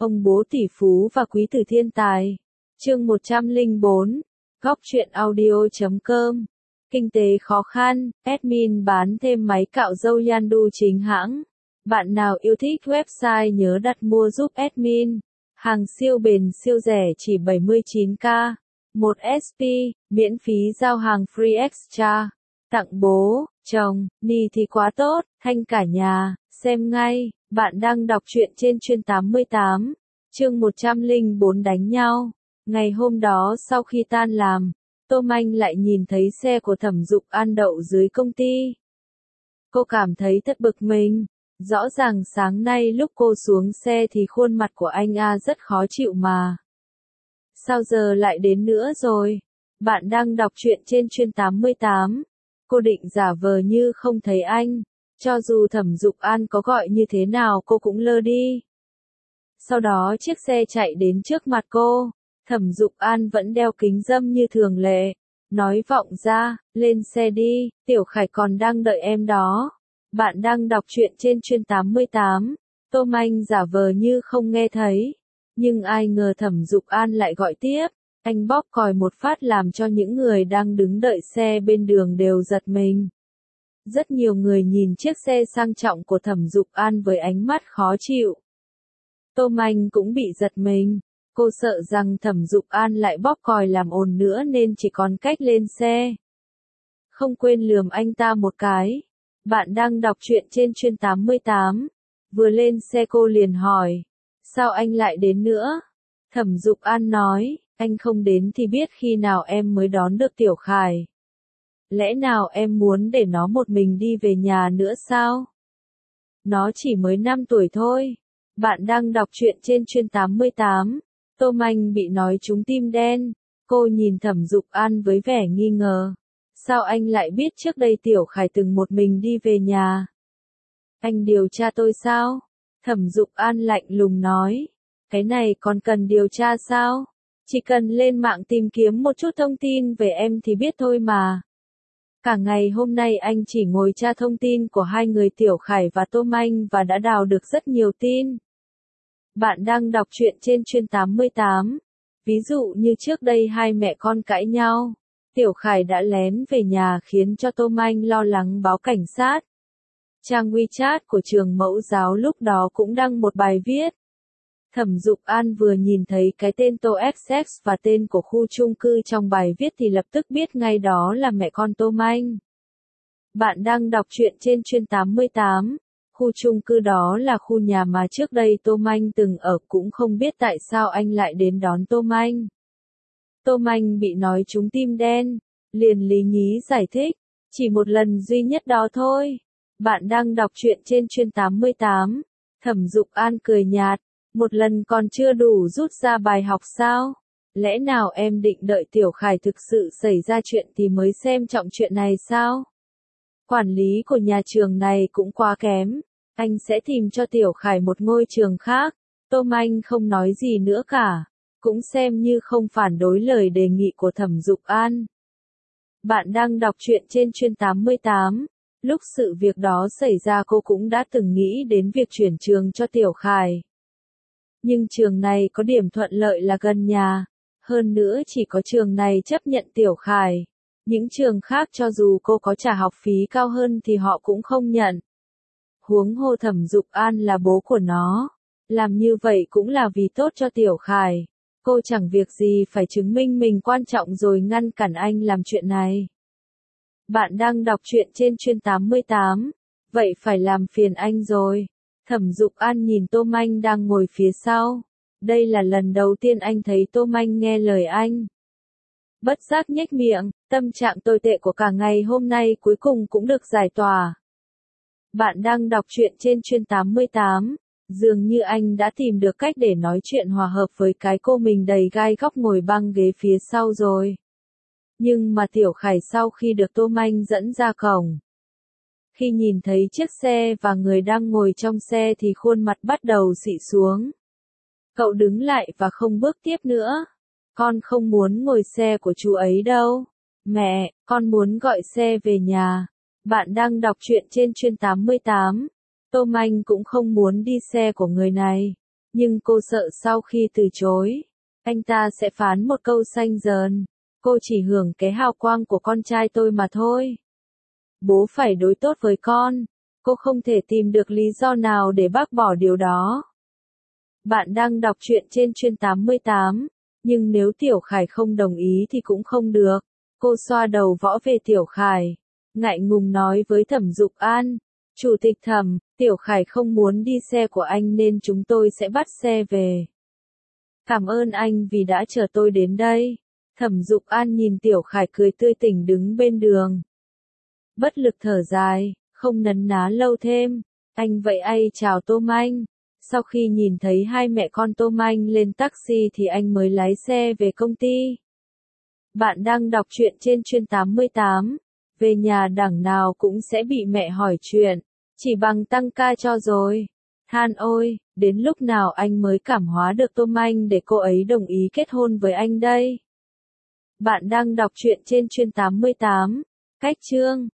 Ông bố tỷ phú và quý tử thiên tài. Chương 104. Góc truyện audio.com. Kinh tế khó khăn, admin bán thêm máy cạo râu Yandu chính hãng. Bạn nào yêu thích website nhớ đặt mua giúp admin. Hàng siêu bền siêu rẻ chỉ 79k. 1 SP, miễn phí giao hàng free extra. Tặng bố, chồng, ni thì quá tốt, thanh cả nhà, xem ngay. Bạn đang đọc truyện trên Chuyên 88, chương 104 đánh nhau. Ngày hôm đó sau khi tan làm, Tô Anh lại nhìn thấy xe của Thẩm Dục An đậu dưới công ty. Cô cảm thấy thật bực mình. Rõ ràng sáng nay lúc cô xuống xe thì khuôn mặt của anh rất khó chịu mà. Sao giờ lại đến nữa rồi? Bạn đang đọc truyện trên Chuyên 88. Cô định giả vờ như không thấy anh. Cho dù Thẩm Dục An có gọi như thế nào cô cũng lơ đi. Sau đó chiếc xe chạy đến trước mặt cô. Thẩm Dục An vẫn đeo kính râm như thường lệ. Nói vọng ra, lên xe đi, Tiểu Khải còn đang đợi em đó. Bạn đang đọc truyện trên Chuyên 88. Tô Anh giả vờ như không nghe thấy. Nhưng ai ngờ Thẩm Dục An lại gọi tiếp. Anh bóp còi một phát làm cho những người đang đứng đợi xe bên đường đều giật mình. Rất nhiều người nhìn chiếc xe sang trọng của Thẩm Dục An với ánh mắt khó chịu. Tô Anh cũng bị giật mình. Cô sợ rằng Thẩm Dục An lại bóp còi làm ồn nữa nên chỉ còn cách lên xe. Không quên lườm anh ta một cái. Bạn đang đọc truyện trên Chuyên 88. Vừa lên xe cô liền hỏi. Sao anh lại đến nữa? Thẩm Dục An nói, anh không đến thì biết khi nào em mới đón được Tiểu Khải. Lẽ nào em muốn để nó một mình đi về nhà nữa sao? Nó chỉ mới 5 tuổi thôi. Bạn đang đọc truyện trên Chuyên 88. Tô Anh bị nói trúng tim đen. Cô nhìn Thẩm Dục An với vẻ nghi ngờ. Sao anh lại biết trước đây Tiểu Khải từng một mình đi về nhà? Anh điều tra tôi sao? Thẩm Dục An lạnh lùng nói. Cái này còn cần điều tra sao? Chỉ cần lên mạng tìm kiếm một chút thông tin về em thì biết thôi mà. Cả ngày hôm nay anh chỉ ngồi tra thông tin của hai người Tiểu Khải và Tô Anh và đã đào được rất nhiều tin. Bạn đang đọc truyện trên Chuyên 88. Ví dụ như trước đây hai mẹ con cãi nhau. Tiểu Khải đã lén về nhà khiến cho Tô Anh lo lắng báo cảnh sát. Trang WeChat của trường mẫu giáo lúc đó cũng đăng một bài viết. Thẩm Dục An vừa nhìn thấy cái tên Tô XX và tên của khu chung cư trong bài viết thì lập tức biết ngay đó là mẹ con Tô Anh. Bạn đang đọc truyện trên Chuyên 88. Khu chung cư đó là khu nhà mà trước đây Tô Anh từng ở, cũng không biết tại sao anh lại đến đón Tô Anh. Tô Anh bị nói trúng tim đen, liền lý nhí giải thích, chỉ một lần duy nhất đó thôi. Bạn đang đọc truyện trên Chuyên 88. Thẩm Dục An cười nhạt, một lần còn chưa đủ rút ra bài học sao? Lẽ nào em định đợi Tiểu Khải thực sự xảy ra chuyện thì mới xem trọng chuyện này sao? Quản lý của nhà trường này cũng quá kém. Anh sẽ tìm cho Tiểu Khải một ngôi trường khác. Tô Anh không nói gì nữa cả. Cũng xem như không phản đối lời đề nghị của Thẩm Dục An. Bạn đang đọc truyện trên Chuyên 88. Lúc sự việc đó xảy ra cô cũng đã từng nghĩ đến việc chuyển trường cho Tiểu Khải. Nhưng trường này có điểm thuận lợi là gần nhà. Hơn nữa chỉ có trường này chấp nhận Tiểu Khải. Những trường khác cho dù cô có trả học phí cao hơn thì họ cũng không nhận. Huống hồ Thẩm Dục An là bố của nó. Làm như vậy cũng là vì tốt cho Tiểu Khải. Cô chẳng việc gì phải chứng minh mình quan trọng rồi ngăn cản anh làm chuyện này. Bạn đang đọc truyện trên Chuyên 88. Vậy phải làm phiền anh rồi. Thẩm Dục An nhìn Tô Anh đang ngồi phía sau. Đây là lần đầu tiên anh thấy Tô Anh nghe lời anh. Bất giác nhếch miệng, tâm trạng tồi tệ của cả ngày hôm nay cuối cùng cũng được giải tỏa. Bạn đang đọc truyện trên Chuyên 88. Dường như anh đã tìm được cách để nói chuyện hòa hợp với cái cô mình đầy gai góc ngồi băng ghế phía sau rồi. Nhưng mà Tiểu Khải sau khi được Tô Anh dẫn ra cổng. Khi nhìn thấy chiếc xe và người đang ngồi trong xe thì khuôn mặt bắt đầu xị xuống. Cậu đứng lại và không bước tiếp nữa. Con không muốn ngồi xe của chú ấy đâu. Mẹ, con muốn gọi xe về nhà. Bạn đang đọc truyện trên Chuyên 88. Tô Anh cũng không muốn đi xe của người này. Nhưng cô sợ sau khi từ chối, anh ta sẽ phán một câu xanh dờn. Cô chỉ hưởng cái hào quang của con trai tôi mà thôi. Bố phải đối tốt với con. Cô không thể tìm được lý do nào để bác bỏ điều đó. Bạn đang đọc truyện trên Chuyên 88, nhưng nếu Tiểu Khải không đồng ý thì cũng không được. Cô xoa đầu võ về Tiểu Khải, ngại ngùng nói với Thẩm Dục An, Chủ tịch Thẩm, Tiểu Khải không muốn đi xe của anh nên chúng tôi sẽ bắt xe về. Cảm ơn anh vì đã chở tôi đến đây. Thẩm Dục An nhìn Tiểu Khải cười tươi tỉnh đứng bên đường. Bất lực thở dài, không nấn ná lâu thêm. Anh vậy ai chào Tô Anh. Sau khi nhìn thấy hai mẹ con Tô Anh lên taxi thì anh mới lái xe về công ty. Bạn đang đọc truyện trên Chuyên 88. Về nhà đằng nào cũng sẽ bị mẹ hỏi chuyện. Chỉ bằng tăng ca cho rồi. Than ôi, đến lúc nào anh mới cảm hóa được Tô Anh để cô ấy đồng ý kết hôn với anh đây? Bạn đang đọc truyện trên Chuyên 88. Cách chương